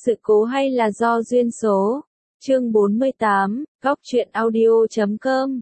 Sự cố hay là do duyên số? Chương 48, góc truyện audio.com.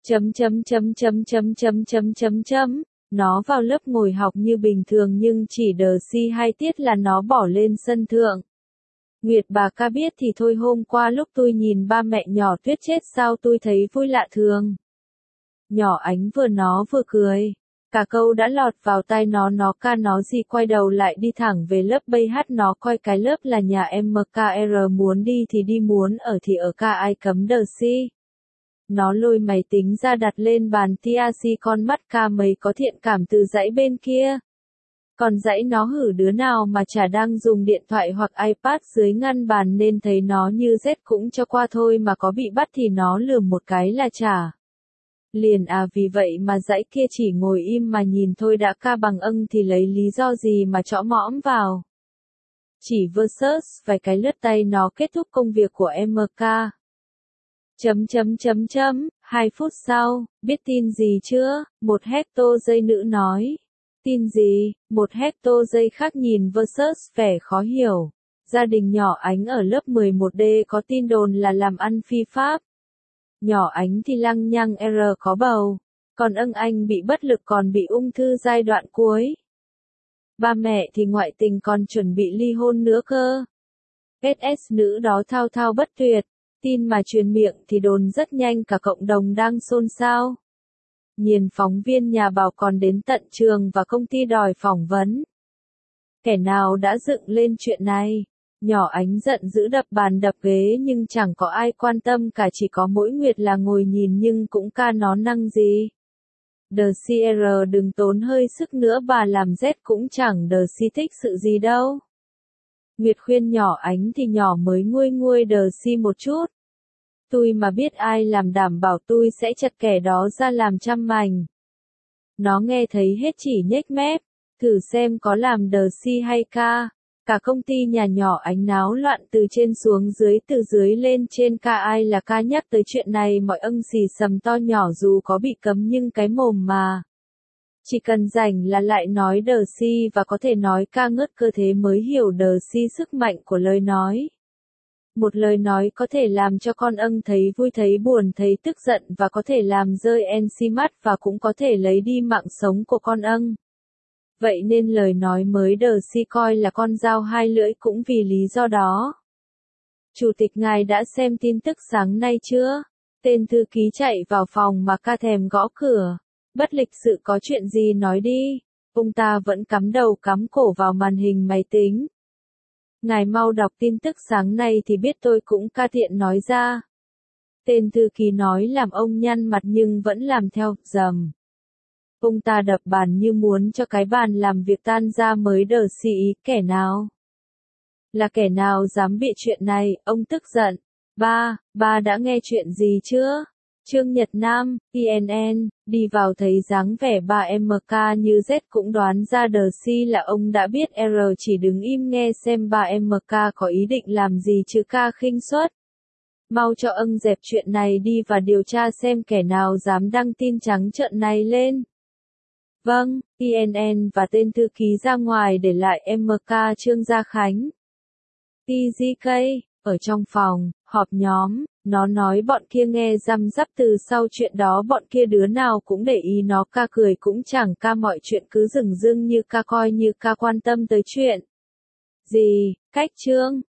Nó vào lớp ngồi học như bình thường nhưng chỉ đờ si 2 tiết là nó bỏ lên sân thượng. Nguyệt bà ca biết thì thôi, hôm qua lúc tôi nhìn ba mẹ nhỏ Tuyết chết sao tôi thấy vui lạ thường. Nhỏ Ánh vừa nói vừa cười. Cả câu đã lọt vào tai nó ca nó gì quay đầu lại đi thẳng về lớp bay hát nó coi cái lớp là nhà MKR, muốn đi thì đi, muốn ở thì ở, ca ai cấm đờ si. Nó lôi máy tính ra đặt lên bàn TRC, con mắt ca mấy có thiện cảm từ dãy bên kia. Còn dãy nó hử đứa nào mà chả đang dùng điện thoại hoặc iPad dưới ngăn bàn nên thấy nó như rét cũng cho qua thôi, mà có bị bắt thì nó lườm một cái là trả liền à. Vì vậy mà dãy kia chỉ ngồi im mà nhìn thôi đã ca bằng âng thì lấy lý do gì mà chõ mõm vào. Chỉ versus vài cái lướt tay nó kết thúc công việc của MK. 2 phút sau, biết tin gì chưa? 1 hecto giây nữ nói. Tin gì? 1 hecto giây khác nhìn versus vẻ khó hiểu. Gia đình nhỏ Ánh ở lớp 11D có tin đồn là làm ăn phi pháp. Nhỏ Ánh thì lăng nhăng có bầu. Còn âng anh bị bất lực, còn bị ung thư giai đoạn cuối. Ba mẹ thì ngoại tình, còn chuẩn bị ly hôn nữa cơ. SS nữ đó thao thao bất tuyệt. Tin mà truyền miệng thì đồn rất nhanh, cả cộng đồng đang xôn xao. Nhìn phóng viên nhà báo còn đến tận trường và công ty đòi phỏng vấn. Kẻ nào đã dựng lên chuyện này? Nhỏ Ánh giận dữ đập bàn đập ghế nhưng chẳng có ai quan tâm cả, chỉ có mỗi Nguyệt là ngồi nhìn nhưng cũng ca nó năng gì. Đờ CR đừng tốn hơi sức nữa, bà làm Z cũng chẳng đờ si thích sự gì đâu. Nguyệt khuyên nhỏ Ánh thì nhỏ mới nguôi nguôi đờ si một chút. Tôi mà biết ai làm đảm bảo tôi sẽ chặt kẻ đó ra làm trăm mảnh. Nó nghe thấy hết chỉ nhếch mép, thử xem có làm đờ si hay ca. Cả công ty nhà nhỏ Ánh náo loạn từ trên xuống dưới, từ dưới lên trên, ca ai là ca nhắc tới chuyện này mọi âng xì sầm to nhỏ, dù có bị cấm nhưng cái mồm mà. Chỉ cần rảnh là lại nói đờ si, và có thể nói ca ngớt cơ thế mới hiểu đờ si sức mạnh của lời nói. Một lời nói có thể làm cho con âng thấy vui, thấy buồn, thấy tức giận, và có thể làm rơi NC mắt, và cũng có thể lấy đi mạng sống của con âng. Vậy nên lời nói mới đờ si coi là con dao hai lưỡi cũng vì lý do đó. Chủ tịch ngài đã xem tin tức sáng nay chưa? Tên thư ký chạy vào phòng mà ca thèm gõ cửa. Bất lịch sự, có chuyện gì nói đi. Ông ta vẫn cắm đầu cắm cổ vào màn hình máy tính. Ngài mau đọc tin tức sáng nay thì biết, tôi cũng ca tiện nói ra. Tên thư ký nói làm ông nhăn mặt nhưng vẫn làm theo, rầm. Ông ta đập bàn như muốn cho cái bàn làm việc tan ra mới đờ si ý. Kẻ nào? Là kẻ nào dám bịa chuyện này? Ông tức giận. Ba đã nghe chuyện gì chưa? Trương Nhật Nam, INN, đi vào thấy dáng vẻ ba MK như Z cũng đoán ra đờ si là ông đã biết. R chỉ đứng im nghe xem ba MK có ý định làm gì chứ ca khinh suất. Mau cho âng dẹp chuyện này đi và điều tra xem kẻ nào dám đăng tin trắng trợn này lên. Vâng, INN và tên thư ký ra ngoài để lại MK Trương Gia Khánh. TGK, ở trong phòng, họp nhóm, nó nói bọn kia nghe răm rắp từ sau chuyện đó bọn kia đứa nào cũng để ý nó, ca cười cũng chẳng ca, mọi chuyện cứ dửng dưng như ca, coi như ca quan tâm tới chuyện. Gì, cách Trương,